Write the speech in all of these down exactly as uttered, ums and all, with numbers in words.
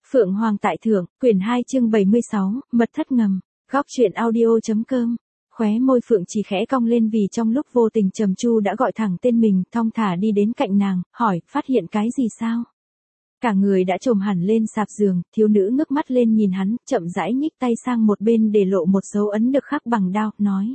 Phượng Hoàng tại thượng, quyển hai chương bảy mươi sáu, mật thất ngầm, góc truyện audio.com. Khóe môi Phượng chỉ khẽ cong lên vì trong lúc vô tình Trầm Chu đã gọi thẳng tên mình, thong thả đi đến cạnh nàng, hỏi, phát hiện cái gì sao? Cả người đã trồm hẳn lên sạp giường, thiếu nữ ngước mắt lên nhìn hắn, chậm rãi nhích tay sang một bên để lộ một dấu ấn được khắc bằng đao, nói.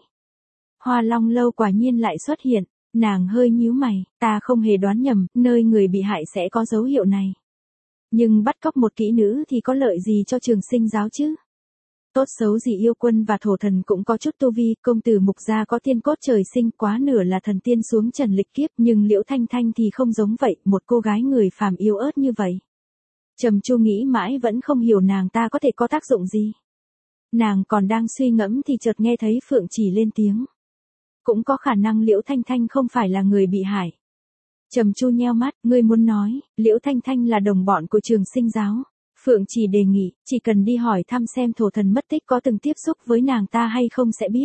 Hoa Long Lâu quả nhiên lại xuất hiện, nàng hơi nhíu mày, ta không hề đoán nhầm, nơi người bị hại sẽ có dấu hiệu này. Nhưng bắt cóc một kỹ nữ thì có lợi gì cho Trường Sinh giáo chứ? Tốt xấu gì yêu quân và thổ thần cũng có chút tu vi, công tử Mục gia có tiên cốt trời sinh, quá nửa là thần tiên xuống trần lịch kiếp, nhưng Liễu Thanh Thanh thì không giống vậy, một cô gái người phàm yếu ớt như vậy. Trầm Chu nghĩ mãi vẫn không hiểu nàng ta có thể có tác dụng gì. Nàng còn đang suy ngẫm thì chợt nghe thấy Phượng Chỉ lên tiếng. Cũng có khả năng Liễu Thanh Thanh không phải là người bị hại. Trầm Chu nheo mắt, ngươi muốn nói, Liễu Thanh Thanh là đồng bọn của Trường Sinh giáo. Phượng Chỉ đề nghị, chỉ cần đi hỏi thăm xem thổ thần mất tích có từng tiếp xúc với nàng ta hay không sẽ biết.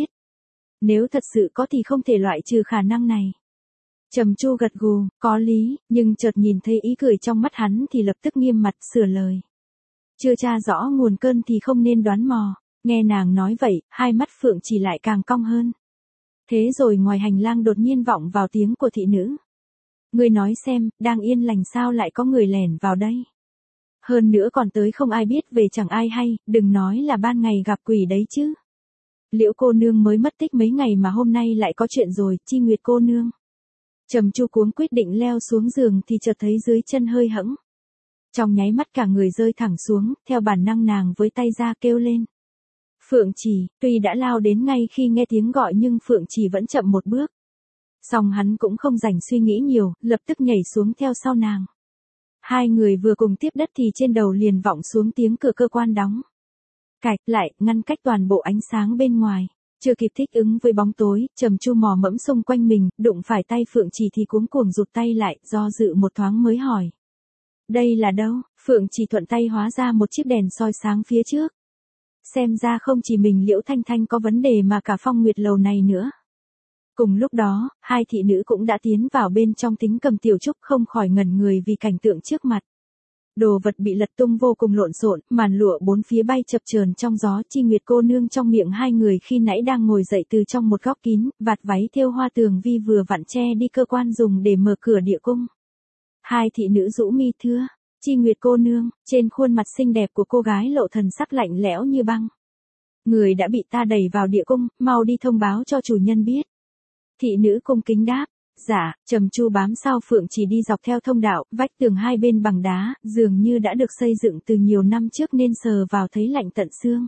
Nếu thật sự có thì không thể loại trừ khả năng này. Trầm Chu gật gù, có lý, nhưng chợt nhìn thấy ý cười trong mắt hắn thì lập tức nghiêm mặt sửa lời. Chưa tra rõ nguồn cơn thì không nên đoán mò. Nghe nàng nói vậy, hai mắt Phượng Chỉ lại càng cong hơn. Thế rồi ngoài hành lang đột nhiên vọng vào tiếng của thị nữ. Ngươi nói xem, đang yên lành sao lại có người lẻn vào đây. Hơn nữa còn tới không ai biết về chẳng ai hay, đừng nói là ban ngày gặp quỷ đấy chứ. Liễu cô nương mới mất tích mấy ngày mà hôm nay lại có chuyện rồi, Chi Nguyệt cô nương. Trầm Chu cuống quyết định leo xuống giường thì chợt thấy dưới chân hơi hẫng. Trong nháy mắt cả người rơi thẳng xuống, theo bản năng nàng với tay ra kêu lên. Phượng Chỉ, tuy đã lao đến ngay khi nghe tiếng gọi nhưng Phượng Chỉ vẫn chậm một bước. Song hắn cũng không rảnh suy nghĩ nhiều, lập tức nhảy xuống theo sau nàng. Hai người vừa cùng tiếp đất thì trên đầu liền vọng xuống tiếng cửa cơ quan đóng. Cạch lại, ngăn cách toàn bộ ánh sáng bên ngoài. Chưa kịp thích ứng với bóng tối, Trầm Chu mò mẫm xung quanh mình, đụng phải tay Phượng Chỉ thì cuống cuồng rụt tay lại, do dự một thoáng mới hỏi. Đây là đâu? Phượng Chỉ thuận tay hóa ra một chiếc đèn soi sáng phía trước. Xem ra không chỉ mình Liễu Thanh Thanh có vấn đề mà cả Phong Nguyệt lầu này nữa. Cùng lúc đó, hai thị nữ cũng đã tiến vào bên trong Tính Cầm Tiểu Trúc không khỏi ngẩn người vì cảnh tượng trước mặt. Đồ vật bị lật tung vô cùng lộn xộn, màn lụa bốn phía bay chập chờn trong gió. Chi Nguyệt cô nương trong miệng hai người khi nãy đang ngồi dậy từ trong một góc kín, vạt váy thêu hoa tường vi vừa vặn che đi cơ quan dùng để mở cửa địa cung. Hai thị nữ rũ mi thưa, Chi Nguyệt cô nương, trên khuôn mặt xinh đẹp của cô gái lộ thần sắc lạnh lẽo như băng. Người đã bị ta đẩy vào địa cung, mau đi thông báo cho chủ nhân biết. Thị nữ cung kính đáp, dạ. Trầm Chu bám sau Phượng Chỉ đi dọc theo thông đạo, vách tường hai bên bằng đá, dường như đã được xây dựng từ nhiều năm trước nên sờ vào thấy lạnh tận xương.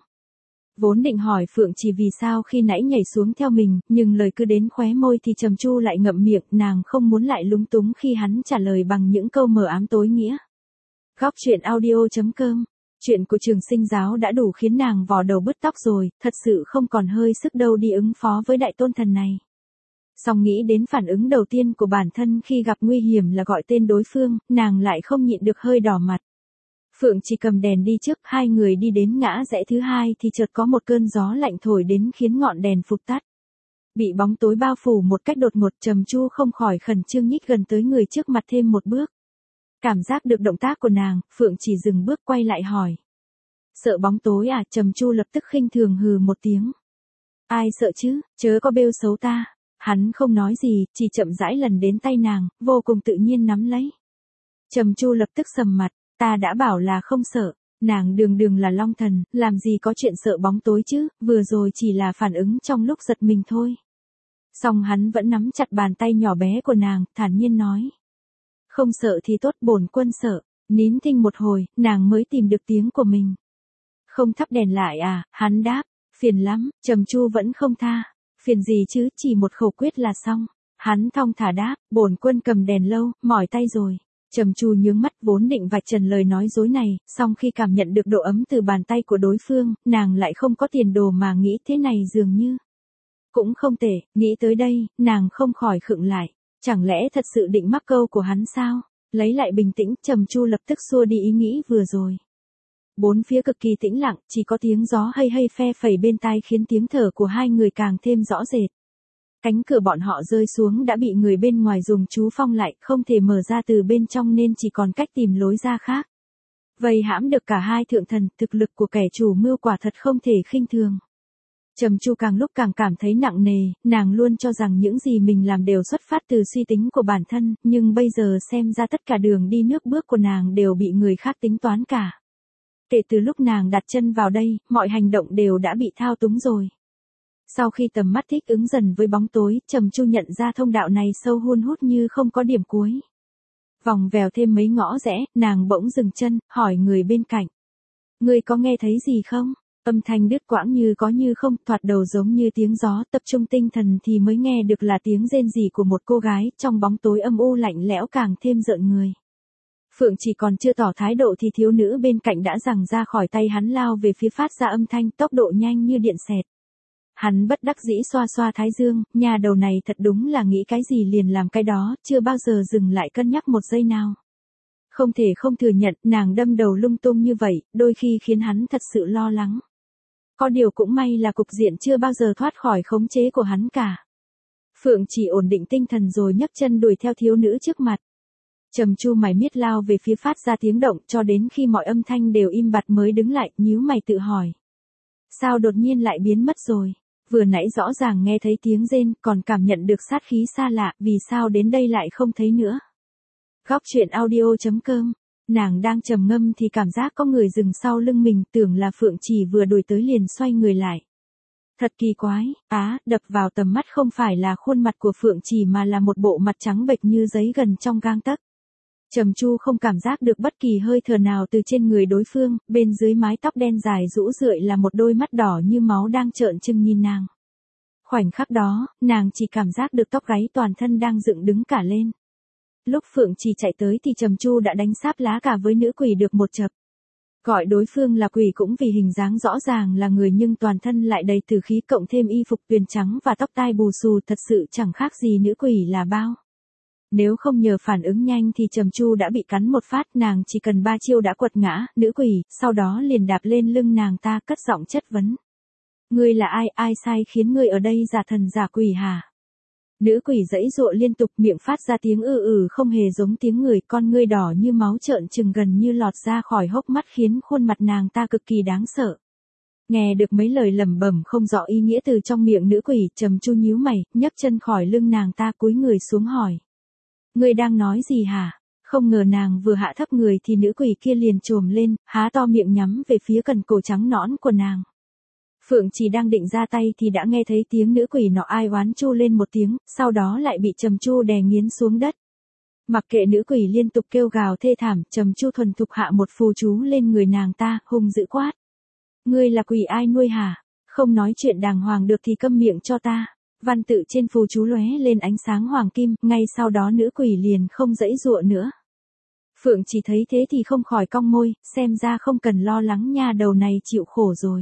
Vốn định hỏi Phượng Chỉ vì sao khi nãy nhảy xuống theo mình, nhưng lời cứ đến khóe môi thì Trầm Chu lại ngậm miệng, nàng không muốn lại lúng túng khi hắn trả lời bằng những câu mờ ám tối nghĩa. Góc truyện audio.com. Chuyện của Trường Sinh giáo đã đủ khiến nàng vò đầu bứt tóc rồi, thật sự không còn hơi sức đâu đi ứng phó với đại tôn thần này. Song nghĩ đến phản ứng đầu tiên của bản thân khi gặp nguy hiểm là gọi tên đối phương, nàng lại không nhịn được hơi đỏ mặt. Phượng Chỉ cầm đèn đi trước, hai người đi đến ngã rẽ thứ hai thì chợt có một cơn gió lạnh thổi đến khiến ngọn đèn phụt tắt. Bị bóng tối bao phủ một cách đột ngột, Trầm Chu không khỏi khẩn trương nhích gần tới người trước mặt thêm một bước. Cảm giác được động tác của nàng, Phượng Chỉ dừng bước quay lại hỏi. Sợ bóng tối à? Trầm Chu lập tức khinh thường hừ một tiếng. Ai sợ chứ, chớ có bêu xấu ta. Hắn không nói gì, chỉ chậm rãi lần đến tay nàng, vô cùng tự nhiên nắm lấy. Trầm Chu lập tức sầm mặt, ta đã bảo là không sợ, nàng đường đường là Long Thần, làm gì có chuyện sợ bóng tối chứ, vừa rồi chỉ là phản ứng trong lúc giật mình thôi. Song hắn vẫn nắm chặt bàn tay nhỏ bé của nàng, thản nhiên nói. Không sợ thì tốt, bổn quân sợ. Nín thinh một hồi, nàng mới tìm được tiếng của mình. Không thắp đèn lại à? Hắn đáp, phiền lắm. Trầm Chu vẫn không tha. Phiền gì chứ, chỉ một khẩu quyết là xong. Hắn thong thả đáp, bổn quân cầm đèn lâu, mỏi tay rồi. Trầm Chu nhướng mắt vốn định vạch trần lời nói dối này, song khi cảm nhận được độ ấm từ bàn tay của đối phương, nàng lại không có tiền đồ mà nghĩ thế này dường như. Cũng không tệ, nghĩ tới đây, nàng không khỏi khựng lại. Chẳng lẽ thật sự định mắc câu của hắn sao? Lấy lại bình tĩnh, Trầm Chu lập tức xua đi ý nghĩ vừa rồi. Bốn phía cực kỳ tĩnh lặng, chỉ có tiếng gió hay hay phe phẩy bên tai khiến tiếng thở của hai người càng thêm rõ rệt. Cánh cửa bọn họ rơi xuống đã bị người bên ngoài dùng chú phong lại, không thể mở ra từ bên trong nên chỉ còn cách tìm lối ra khác. Vây hãm được cả hai thượng thần, thực lực của kẻ chủ mưu quả thật không thể khinh thường. Trầm Chu càng lúc càng cảm thấy nặng nề, nàng luôn cho rằng những gì mình làm đều xuất phát từ suy tính của bản thân, nhưng bây giờ xem ra tất cả đường đi nước bước của nàng đều bị người khác tính toán cả. Kể từ lúc nàng đặt chân vào đây, mọi hành động đều đã bị thao túng rồi. Sau khi tầm mắt thích ứng dần với bóng tối, Trầm Chu nhận ra thông đạo này sâu hun hút như không có điểm cuối. Vòng vèo thêm mấy ngõ rẽ, nàng bỗng dừng chân, hỏi người bên cạnh. Ngươi có nghe thấy gì không? Âm thanh đứt quãng như có như không, thoạt đầu giống như tiếng gió, tập trung tinh thần thì mới nghe được là tiếng rên rỉ của một cô gái, trong bóng tối âm u lạnh lẽo càng thêm rợn người. Phượng chỉ còn chưa tỏ thái độ thì thiếu nữ bên cạnh đã giằng ra khỏi tay hắn lao về phía phát ra âm thanh, tốc độ nhanh như điện xẹt. Hắn bất đắc dĩ xoa xoa thái dương, nhà đầu này thật đúng là nghĩ cái gì liền làm cái đó, chưa bao giờ dừng lại cân nhắc một giây nào. Không thể không thừa nhận, nàng đâm đầu lung tung như vậy, đôi khi khiến hắn thật sự lo lắng. Có điều cũng may là cục diện chưa bao giờ thoát khỏi khống chế của hắn cả. Phượng chỉ ổn định tinh thần rồi nhấc chân đuổi theo thiếu nữ trước mặt. Trầm Chu mày miết lao về phía phát ra tiếng động cho đến khi mọi âm thanh đều im bặt mới đứng lại, nhíu mày tự hỏi. Sao đột nhiên lại biến mất rồi? Vừa nãy rõ ràng nghe thấy tiếng rên, còn cảm nhận được sát khí xa lạ, vì sao đến đây lại không thấy nữa? Góc truyện audio chấm com. Nàng đang trầm ngâm thì cảm giác có người dừng sau lưng mình, tưởng là Phượng Chỉ vừa đuổi tới liền xoay người lại. Thật kỳ quái, á, đập vào tầm mắt không phải là khuôn mặt của Phượng Chỉ mà là một bộ mặt trắng bệch như giấy gần trong gang tấc. Trầm Chu không cảm giác được bất kỳ hơi thở nào từ trên người đối phương, bên dưới mái tóc đen dài rũ rượi là một đôi mắt đỏ như máu đang trợn trừng nhìn nàng. Khoảnh khắc đó, nàng chỉ cảm giác được tóc gáy toàn thân đang dựng đứng cả lên. Lúc Phượng Chỉ chạy tới thì Trầm Chu đã đánh sáp lá cả với nữ quỷ được một chập. Gọi đối phương là quỷ cũng vì hình dáng rõ ràng là người nhưng toàn thân lại đầy tử khí, cộng thêm y phục tuyền trắng và tóc tai bù xù, thật sự chẳng khác gì nữ quỷ là bao. Nếu không nhờ phản ứng nhanh thì Trầm Chu đã bị cắn một phát, nàng chỉ cần ba chiêu đã quật ngã nữ quỷ, sau đó liền đạp lên lưng nàng ta cất giọng chất vấn. Ngươi là ai, ai sai khiến ngươi ở đây giả thần giả quỷ hả? Nữ quỷ giãy giụa liên tục, miệng phát ra tiếng ư ử không hề giống tiếng người, con ngươi đỏ như máu trợn trừng gần như lọt ra khỏi hốc mắt khiến khuôn mặt nàng ta cực kỳ đáng sợ. Nghe được mấy lời lẩm bẩm không rõ ý nghĩa từ trong miệng nữ quỷ, Trầm Chu nhíu mày, nhấc chân khỏi lưng nàng ta cúi người xuống hỏi. Ngươi đang nói gì hả? Không ngờ nàng vừa hạ thấp người thì nữ quỷ kia liền trồm lên, há to miệng nhắm về phía cần cổ trắng nõn của nàng. Phượng chỉ đang định ra tay thì đã nghe thấy tiếng nữ quỷ nọ ai oán chu lên một tiếng, sau đó lại bị Trầm Chu đè nghiến xuống đất. Mặc kệ nữ quỷ liên tục kêu gào thê thảm, Trầm Chu thuần thục hạ một phù chú lên người nàng ta, hung dữ quát. Ngươi là quỷ ai nuôi hả? Không nói chuyện đàng hoàng được thì câm miệng cho ta. Văn tự trên phù chú lóe lên ánh sáng hoàng kim, ngay sau đó nữ quỷ liền không giãy giụa nữa. Phượng chỉ thấy thế thì không khỏi cong môi, xem ra không cần lo lắng nha đầu này chịu khổ rồi.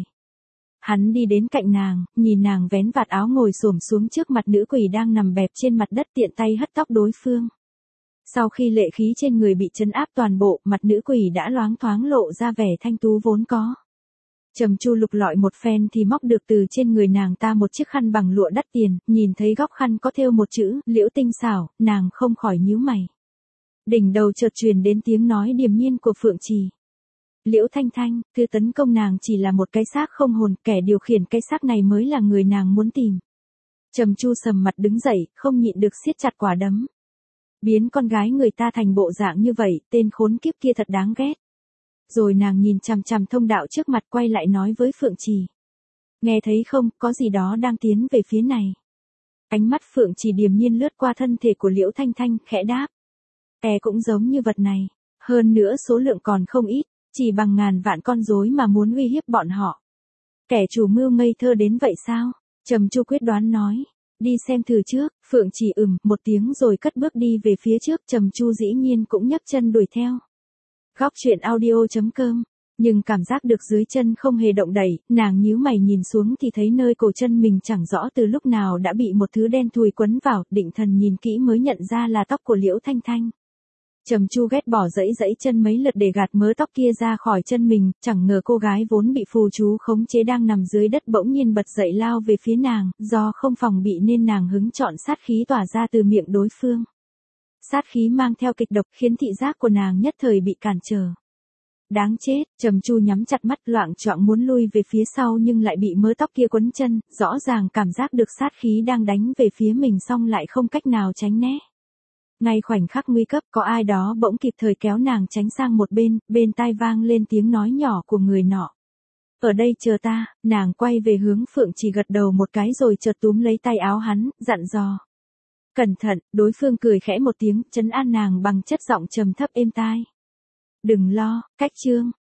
Hắn đi đến cạnh nàng, nhìn nàng vén vạt áo ngồi xổm xuống trước mặt nữ quỷ đang nằm bẹp trên mặt đất, tiện tay hất tóc đối phương. Sau khi lệ khí trên người bị trấn áp toàn bộ, mặt nữ quỷ đã loáng thoáng lộ ra vẻ thanh tú vốn có. Trầm Chu lục lọi một phen thì móc được từ trên người nàng ta một chiếc khăn bằng lụa đắt tiền, nhìn thấy góc khăn có thêu một chữ, Liễu tinh xảo, nàng không khỏi nhíu mày. Đỉnh đầu chợt truyền đến tiếng nói điềm nhiên của Phượng Trì. Liễu Thanh Thanh, thứ tấn công nàng chỉ là một cái xác không hồn, kẻ điều khiển cái xác này mới là người nàng muốn tìm. Trầm Chu sầm mặt đứng dậy, không nhịn được siết chặt quả đấm. Biến con gái người ta thành bộ dạng như vậy, tên khốn kiếp kia thật đáng ghét. Rồi nàng nhìn chằm chằm thông đạo trước mặt, quay lại nói với Phượng Trì. Nghe thấy không, có gì đó đang tiến về phía này. Ánh mắt Phượng Trì điềm nhiên lướt qua thân thể của Liễu Thanh Thanh, khẽ đáp. E cũng giống như vật này, hơn nữa số lượng còn không ít, chỉ bằng ngàn vạn con rối mà muốn uy hiếp bọn họ. Kẻ chủ mưu ngây thơ đến vậy sao? Trầm Chu quyết đoán nói. Đi xem thử trước. Phượng Trì ừm một tiếng rồi cất bước đi về phía trước, Trầm Chu dĩ nhiên cũng nhấc chân đuổi theo. Góc truyện audio chấm com. Nhưng cảm giác được dưới chân không hề động đẩy, nàng nhíu mày nhìn xuống thì thấy nơi cổ chân mình chẳng rõ từ lúc nào đã bị một thứ đen thui quấn vào, định thần nhìn kỹ mới nhận ra là tóc của Liễu Thanh Thanh. Trầm Chu ghét bỏ dẫy dẫy chân mấy lượt để gạt mớ tóc kia ra khỏi chân mình, chẳng ngờ cô gái vốn bị phù chú khống chế đang nằm dưới đất bỗng nhiên bật dậy lao về phía nàng, do không phòng bị nên nàng hứng chọn sát khí tỏa ra từ miệng đối phương. Sát khí mang theo kịch độc khiến thị giác của nàng nhất thời bị cản trở. Đáng chết, Trầm Chu nhắm chặt mắt loạng choạng muốn lui về phía sau nhưng lại bị mớ tóc kia quấn chân, rõ ràng cảm giác được sát khí đang đánh về phía mình song lại không cách nào tránh né. Ngay khoảnh khắc nguy cấp có ai đó bỗng kịp thời kéo nàng tránh sang một bên, bên tai vang lên tiếng nói nhỏ của người nọ. Ở đây chờ ta, nàng quay về hướng Phượng Chỉ gật đầu một cái rồi chợt túm lấy tay áo hắn, dặn dò. Cẩn thận, đối phương cười khẽ một tiếng, trấn an nàng bằng chất giọng trầm thấp êm tai. Đừng lo, cách chương,